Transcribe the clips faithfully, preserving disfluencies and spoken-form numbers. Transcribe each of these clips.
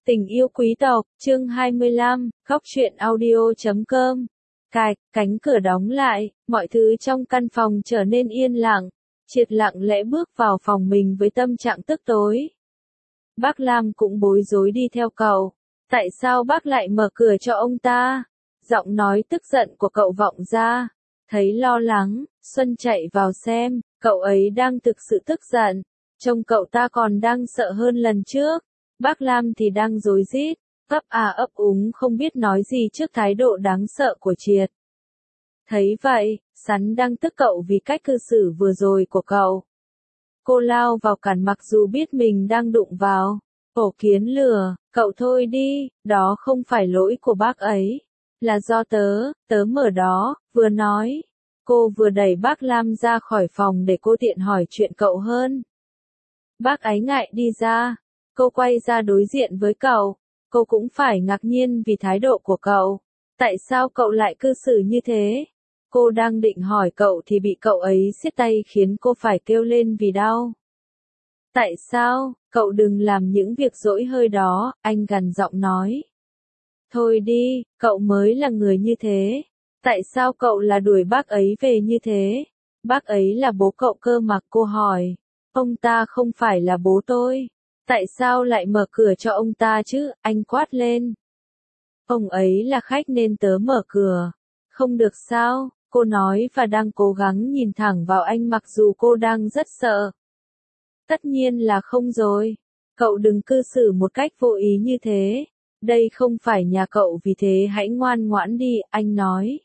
Tình yêu quý tộc, chương hai mươi lăm, góc truyện audio chấm com. Cạch, cánh cửa đóng lại, mọi thứ trong căn phòng trở nên yên lặng. Triệt lặng lẽ bước vào phòng mình với tâm trạng tức tối. Bác Lam cũng bối rối đi theo cậu. Tại sao bác lại mở cửa cho ông ta? Giọng nói tức giận của cậu vọng ra. Thấy lo lắng, Xuân chạy vào xem, cậu ấy đang thực sự tức giận. Trông cậu ta còn đang sợ hơn lần trước. Bác Lam thì đang rối rít, ấp à ấp úng không biết nói gì trước thái độ đáng sợ của Triệt. Thấy vậy, Sắn đang tức cậu vì cách cư xử vừa rồi của cậu. Cô lao vào cản mặc dù biết mình đang đụng vào. Ổ kiến lừa, cậu thôi đi, đó không phải lỗi của bác ấy. Là do tớ, tớ mở đó, vừa nói. Cô vừa đẩy bác Lam ra khỏi phòng để cô tiện hỏi chuyện cậu hơn. Bác ấy ngại đi ra. Cô quay ra đối diện với cậu. Cô cũng phải ngạc nhiên vì thái độ của cậu. Tại sao cậu lại cư xử như thế? Cô đang định hỏi cậu thì bị cậu ấy siết tay khiến cô phải kêu lên vì đau. Tại sao? Cậu đừng làm những việc dỗi hơi đó, anh gằn giọng nói. Thôi đi, cậu mới là người như thế. Tại sao cậu là đuổi bác ấy về như thế? Bác ấy là bố cậu cơ mà, cô hỏi. Ông ta không phải là bố tôi. Tại sao lại mở cửa cho ông ta chứ, anh quát lên. Ông ấy là khách nên tớ mở cửa. Không được sao, cô nói và đang cố gắng nhìn thẳng vào anh mặc dù cô đang rất sợ. Tất nhiên là không rồi. Cậu đừng cư xử một cách vô ý như thế. Đây không phải nhà cậu vì thế hãy ngoan ngoãn đi, anh nói.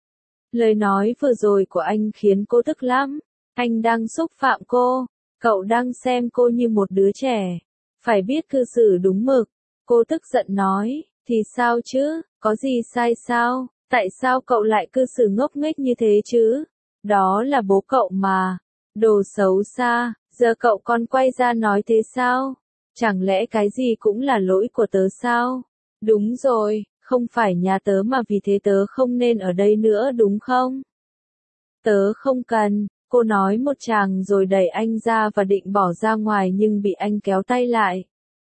Lời nói vừa rồi của anh khiến cô tức lắm. Anh đang xúc phạm cô. Cậu đang xem cô như một đứa trẻ. Phải biết cư xử đúng mực. Cô tức giận nói, thì sao chứ, có gì sai sao, tại sao cậu lại cư xử ngốc nghếch như thế chứ? Đó là bố cậu mà. Đồ xấu xa, giờ cậu còn quay ra nói thế sao? Chẳng lẽ cái gì cũng là lỗi của tớ sao? Đúng rồi, không phải nhà tớ mà vì thế tớ không nên ở đây nữa đúng không? Tớ không cần. Cô nói một tràng rồi đẩy anh ra và định bỏ ra ngoài nhưng bị anh kéo tay lại.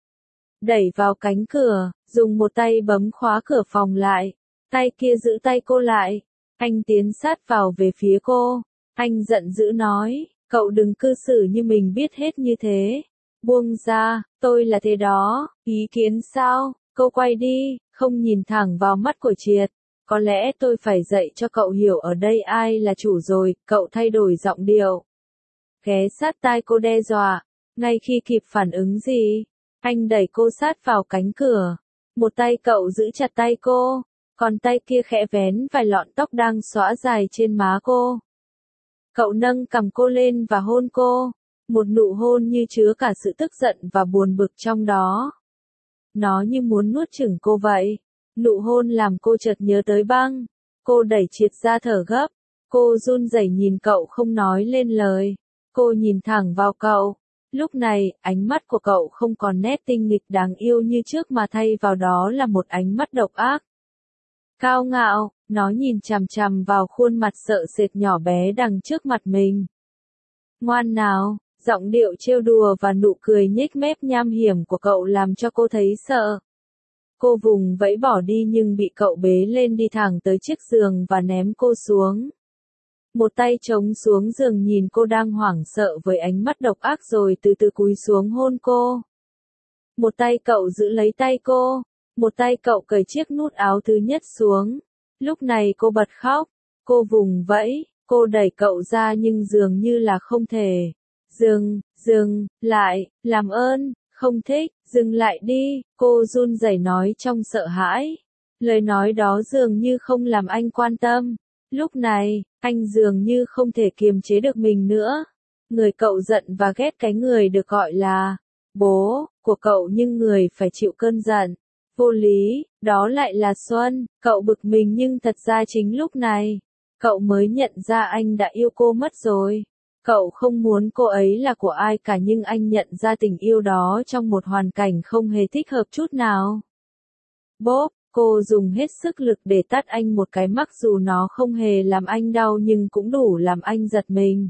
Đẩy vào cánh cửa, dùng một tay bấm khóa cửa phòng lại. Tay kia giữ tay cô lại. Anh tiến sát vào về phía cô. Anh giận dữ nói, cậu đừng cư xử như mình biết hết như thế. Buông ra, tôi là thế đó, ý kiến sao? Cô quay đi, không nhìn thẳng vào mắt của Triệt. Có lẽ tôi phải dạy cho cậu hiểu ở đây ai là chủ rồi, cậu thay đổi giọng điệu. Ghé sát tai cô đe dọa, ngay khi kịp phản ứng gì, anh đẩy cô sát vào cánh cửa. Một tay cậu giữ chặt tay cô, còn tay kia khẽ vén vài lọn tóc đang xõa dài trên má cô. Cậu nâng cằm cô lên và hôn cô, một nụ hôn như chứa cả sự tức giận và buồn bực trong đó. Nó như muốn nuốt chửng cô vậy. Nụ hôn làm cô chợt nhớ tới băng. Cô đẩy Triệt ra thở gấp. Cô run rẩy nhìn cậu không nói lên lời. Cô nhìn thẳng vào cậu. Lúc này, ánh mắt của cậu không còn nét tinh nghịch đáng yêu như trước mà thay vào đó là một ánh mắt độc ác. Cao ngạo, nó nhìn chằm chằm vào khuôn mặt sợ sệt nhỏ bé đằng trước mặt mình. Ngoan nào, giọng điệu trêu đùa và nụ cười nhếch mép nham hiểm của cậu làm cho cô thấy sợ. Cô vùng vẫy bỏ đi nhưng bị cậu bế lên đi thẳng tới chiếc giường và ném cô xuống. Một tay chống xuống giường nhìn cô đang hoảng sợ với ánh mắt độc ác rồi từ từ cúi xuống hôn cô. Một tay cậu giữ lấy tay cô, một tay cậu cởi chiếc nút áo thứ nhất xuống. Lúc này cô bật khóc, cô vùng vẫy, cô đẩy cậu ra nhưng dường như là không thể. Dừng, dừng, lại, làm ơn. Không thích, dừng lại đi, cô run rẩy nói trong sợ hãi. Lời nói đó dường như không làm anh quan tâm. Lúc này, anh dường như không thể kiềm chế được mình nữa. Người cậu giận và ghét cái người được gọi là bố của cậu nhưng người phải chịu cơn giận. Vô lý, đó lại là Xuân. Cậu bực mình nhưng thật ra chính lúc này, cậu mới nhận ra anh đã yêu cô mất rồi. Cậu không muốn cô ấy là của ai cả nhưng anh nhận ra tình yêu đó trong một hoàn cảnh không hề thích hợp chút nào. Bốp, cô dùng hết sức lực để tát anh một cái mặc dù nó không hề làm anh đau nhưng cũng đủ làm anh giật mình.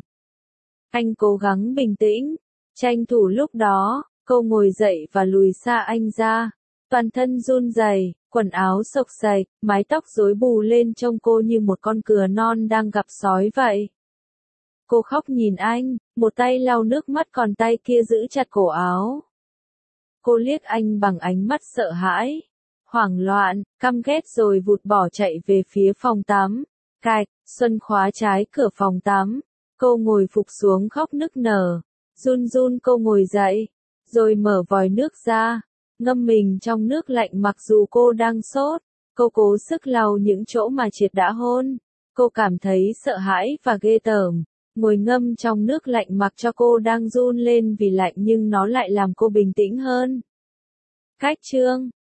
Anh cố gắng bình tĩnh, tranh thủ lúc đó, cô ngồi dậy và lùi xa anh ra. Toàn thân run rẩy, quần áo xộc xệch, mái tóc rối bù lên trông cô như một con cừu non đang gặp sói vậy. Cô khóc nhìn anh, một tay lau nước mắt còn tay kia giữ chặt cổ áo. Cô liếc anh bằng ánh mắt sợ hãi, hoảng loạn, căm ghét rồi vụt bỏ chạy về phía phòng tắm. Cạch, Xuân khóa trái cửa phòng tắm. Cô ngồi phục xuống khóc nức nở. Run run cô ngồi dậy, rồi mở vòi nước ra, ngâm mình trong nước lạnh mặc dù cô đang sốt. Cô cố sức lau những chỗ mà Triệt đã hôn. Cô cảm thấy sợ hãi và ghê tởm. Ngồi ngâm trong nước lạnh mặc cho cô đang run lên vì lạnh nhưng nó lại làm cô bình tĩnh hơn. Cách chương